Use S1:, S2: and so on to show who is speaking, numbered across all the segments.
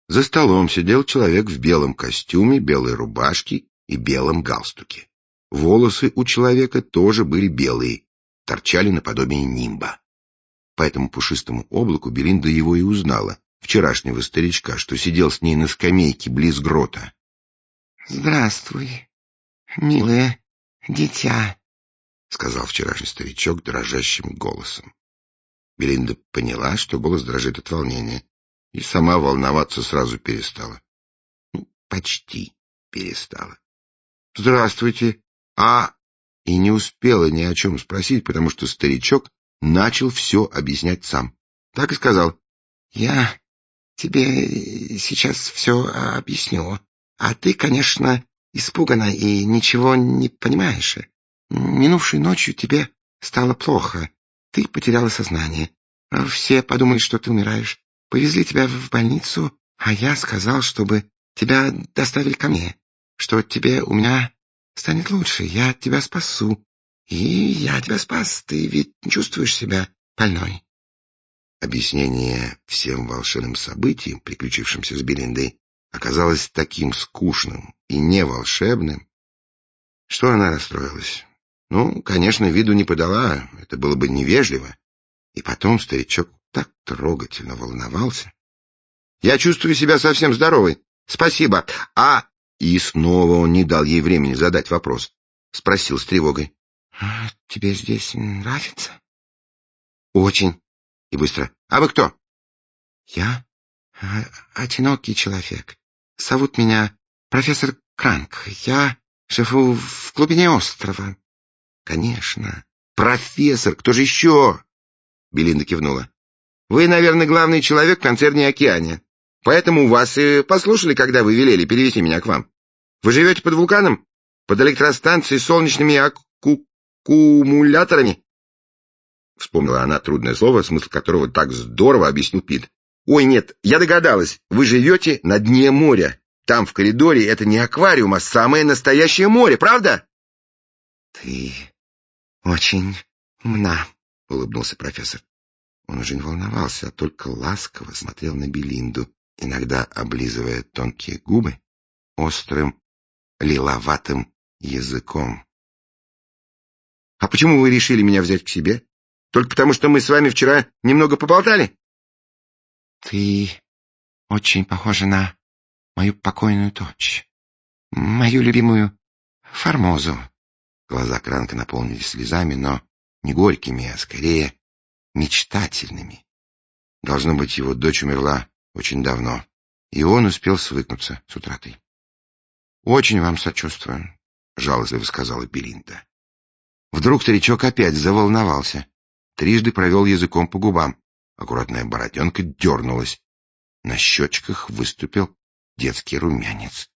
S1: За столом сидел человек в белом костюме, белой рубашке и белом галстуке. Волосы у человека тоже были белые, торчали наподобие нимба. По этому пушистому облаку Белинда его и узнала, вчерашнего старичка, что сидел с ней на скамейке близ грота.
S2: — Здравствуй, милое дитя,
S1: — сказал вчерашний старичок дрожащим голосом. Белинда поняла, что голос дрожит от волнения, и сама волноваться сразу перестала. Почти перестала. — Здравствуйте. И не успела ни о чем спросить, потому что старичок начал все объяснять сам. Так и сказал: —
S2: Я тебе сейчас все объясню, а ты, конечно, испугана и ничего не понимаешь. Минувшей ночью тебе стало плохо, ты потеряла сознание. Все подумали, что ты умираешь. Повезли тебя в больницу, а я сказал, чтобы тебя доставили ко мне, что тебе у меня станет лучше, я тебя спасу. И я тебя спас, ты ведь чувствуешь себя больной.
S1: Объяснение всем волшебным событиям, приключившимся с Белиндой, оказалось таким скучным и не волшебным, что она расстроилась. Конечно, виду не подала, это было бы невежливо. И потом старичок так трогательно волновался. — Я чувствую себя совсем здоровой. Спасибо. И снова он не дал ей времени задать вопрос. Спросил с тревогой:
S2: — Тебе здесь нравится?
S1: — Очень. И быстро: — А вы кто?
S2: — Я одинокий человек. Зовут меня профессор Кранк. Я живу в глубине острова.
S1: — Конечно. Профессор, кто же еще? Белинда кивнула. — Вы, наверное, главный человек в концерне «Океане». Поэтому вас и послушали, когда вы велели перевести меня к вам. Вы живете под вулканом? Под электростанцией с солнечными аккумуляторами? Вспомнила она трудное слово, смысл которого так здорово объяснил Пит. Ой, нет, я догадалась. Вы живете на дне моря. Там в коридоре это не аквариум, а самое настоящее море, правда?
S2: Ты очень умна,
S1: улыбнулся профессор. Он уже не волновался, а только ласково смотрел на Белинду, иногда облизывая тонкие губы острым лиловатым языком. — А почему вы решили меня взять к себе? Только потому, что мы с вами вчера немного поболтали?
S2: — Ты очень похожа на мою покойную дочь, мою любимую Формозу.
S1: Глаза Кранка наполнились слезами, но не горькими, а скорее мечтательными. Должно быть, его дочь умерла очень давно, и он успел свыкнуться с утратой. — Очень вам сочувствую, — жалостливо сказала Белинда. Вдруг старичок опять заволновался, трижды провел языком по губам. Аккуратная бороденка дернулась. На щечках выступил детский румянец.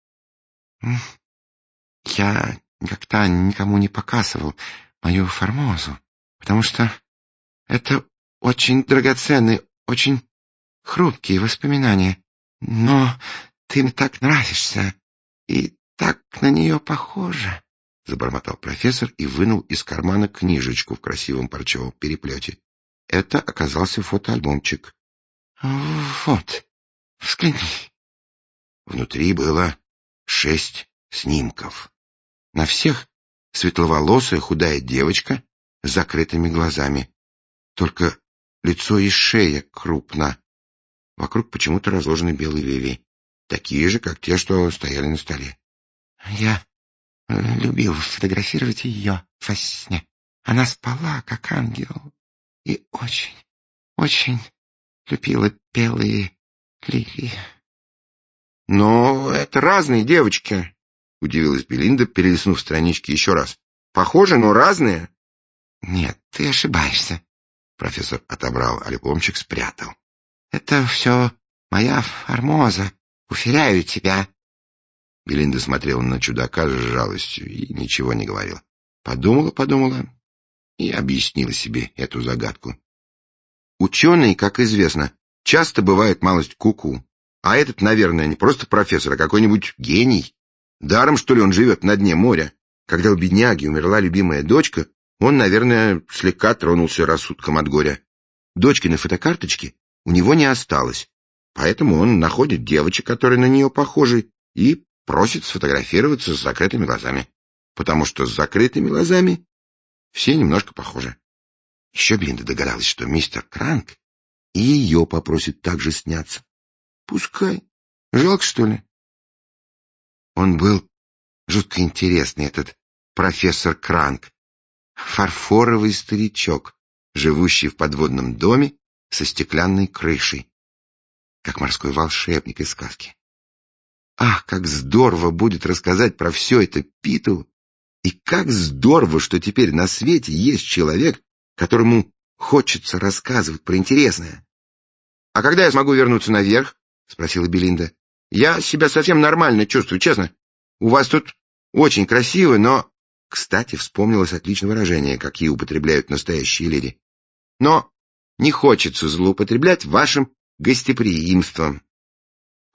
S2: — Я никогда никому не показывал мою Формозу, потому что это очень драгоценные, очень хрупкие воспоминания. Но ты мне так нравишься и так на нее похожа, — забормотал профессор и вынул из кармана книжечку в красивом парчевом переплете. Это оказался фотоальбомчик. — Вот, взгляни. Внутри было 6 снимков. На всех светловолосая худая девочка с закрытыми глазами. Только лицо и шея крупно. Вокруг почему-то разложены белые лилии, такие же, как те, что стояли на столе. Я любил фотографировать ее во сне. Она спала, как ангел, и очень, очень любила белые лилии. — Но это разные девочки, — удивилась Белинда, перелистнув странички еще раз. — Похожи, но разные. — Нет, ты ошибаешься. Профессор отобрал альбомчик, спрятал. — Это все моя Формоза, уверяю тебя. Белинда смотрела на чудака с жалостью и ничего не говорила. Подумала и объяснила себе эту загадку. Ученые, как известно, часто бывают малость куку. А этот, наверное, не просто профессор, а какой-нибудь гений. Даром, что ли, он живет на дне моря. Когда у бедняги умерла любимая дочка, он, наверное, слегка тронулся рассудком от горя. Дочкиной фотокарточки у него не осталось.
S1: Поэтому он находит девочек, которые на нее похожи, и просит сфотографироваться с закрытыми глазами. Потому что с закрытыми глазами все немножко похожи. Еще Белинда догадалась, что мистер Кранк и ее попросит также сняться. Пускай. Жалко, что ли? Он был жутко интересный, этот профессор Кранк. Фарфоровый старичок, живущий в подводном доме со стеклянной крышей, как морской волшебник из сказки. Ах, как здорово будет рассказать про все это Питу! И как здорово, что теперь на свете есть человек, которому хочется рассказывать про интересное. — А когда я смогу вернуться наверх? — спросила Белинда. — Я себя совсем нормально чувствую, честно. У вас тут очень красиво, но... Кстати, вспомнилось отличное выражение, какие употребляют настоящие леди. Но не хочется злоупотреблять вашим гостеприимством. —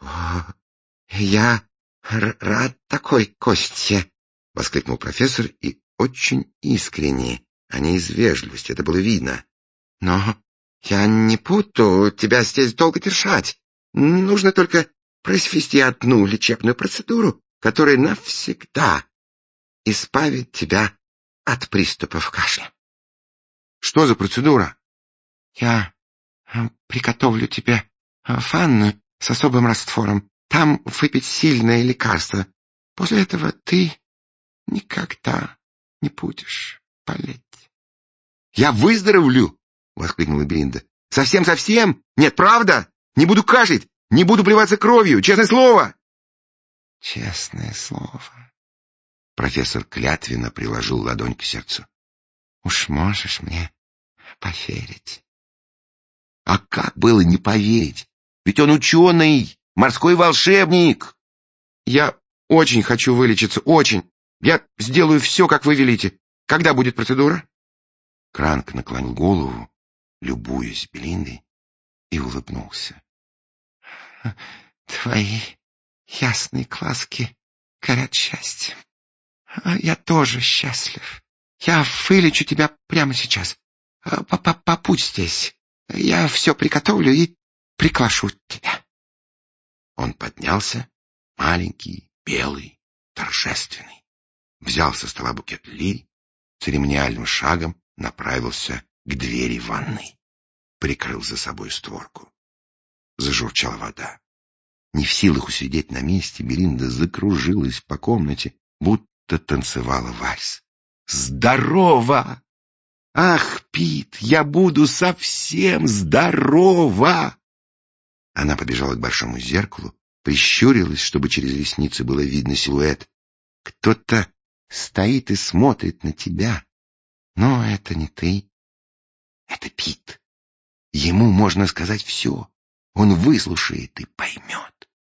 S1: Я рад такой Косте, — воскликнул профессор, и очень искренне, а не из вежливости, это было видно. — Но я не буду тебя здесь долго держать. Нужно только произвести одну лечебную процедуру, которая навсегда избавит тебя от приступов кашля. — Что за процедура? — Я приготовлю тебе ванну с особым раствором. Там выпить сильное лекарство. После этого ты никогда не будешь болеть. — Я выздоровлю! — воскликнула Белинда. — Совсем-совсем? Нет, правда? Не буду кашлять, не буду плеваться кровью, честное слово! — Честное слово. Профессор клятвенно приложил ладонь к сердцу. — Уж можешь мне поверить. А как было не поверить? Ведь он ученый, морской волшебник. — Я очень хочу вылечиться, очень. Я сделаю все, как вы велите. Когда будет процедура? Кранк наклонил голову, любуясь Белиндой, и улыбнулся. — Твои ясные глазки горят счастьем. Я тоже счастлив. Я вылечу тебя прямо сейчас. Побудь здесь. Я все приготовлю и приглашу тебя. Он поднялся, маленький, белый, торжественный. Взял со стола букет лилий, церемониальным шагом направился к двери ванной. Прикрыл за собой створку. Зажурчала вода. Не в силах усидеть на месте, Белинда закружилась по комнате, будто танцевала вальс. Здорово! Ах, Пит, я буду совсем здорова! Она побежала к большому зеркалу, прищурилась, чтобы через ресницы было видно силуэт. Кто-то стоит и смотрит на тебя. Но это не ты. Это Пит. Ему можно сказать все. Он выслушает и поймет.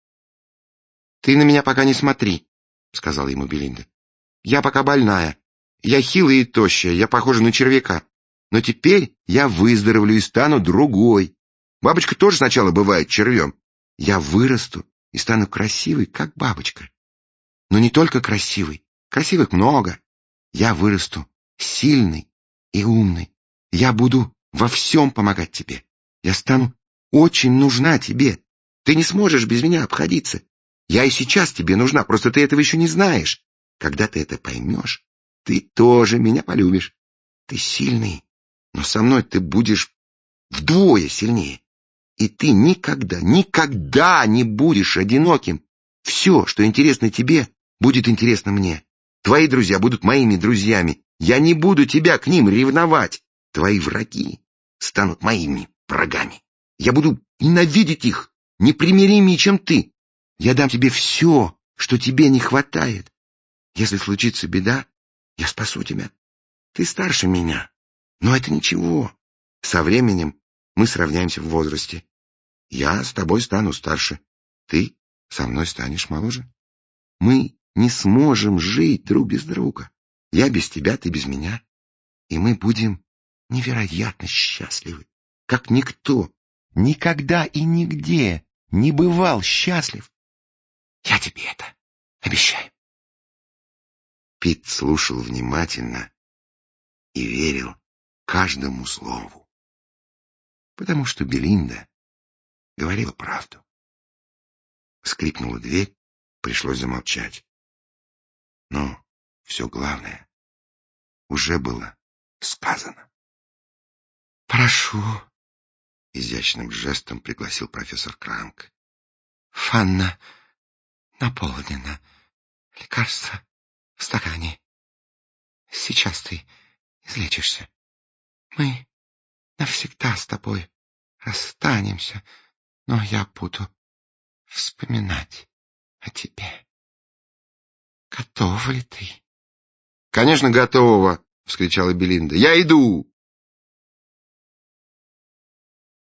S1: — Ты на меня пока не смотри, — сказала ему Белинда. — Я пока больная. Я хилая и тощая, я похожа на червяка. Но теперь я выздоровлю и стану другой. Бабочка тоже сначала бывает червем. Я вырасту и стану красивой, как бабочка. Но не только красивой. Красивых много. Я вырасту сильной и умной. Я буду во всем помогать тебе. Я стану очень нужна тебе. Ты не сможешь без меня обходиться. Я и сейчас тебе нужна, просто ты этого еще не знаешь. Когда ты это поймешь, ты тоже меня полюбишь. Ты сильный, но со мной ты будешь вдвое сильнее. И ты никогда, никогда не будешь одиноким. Все, что интересно тебе, будет интересно мне. Твои друзья будут моими друзьями. Я не буду тебя к ним ревновать. Твои враги станут моими врагами. Я буду ненавидеть их, непримиримее, чем ты. Я дам тебе все, что тебе не хватает. Если случится беда, я спасу тебя. Ты старше меня, но это ничего. Со временем мы сравняемся в возрасте. Я с тобой стану старше, ты со мной станешь моложе. Мы не сможем жить друг без друга. Я без тебя, ты без меня. И мы будем невероятно счастливы, как никто никогда и нигде не бывал счастлив. Я тебе это обещаю. Пит слушал внимательно и верил каждому слову, потому что Белинда говорила правду. Скрипнула дверь, пришлось замолчать. Но все главное уже было сказано.
S2: «Прошу»,
S1: — изящным жестом пригласил профессор Кранк.
S2: «Ванна наполнена. Лекарство в стакане. Сейчас ты излечишься. Мы навсегда с тобой расстанемся, но я буду вспоминать о тебе. Готова ли ты?»
S1: «Конечно, готова!» — вскричала Белинда. «Я иду!»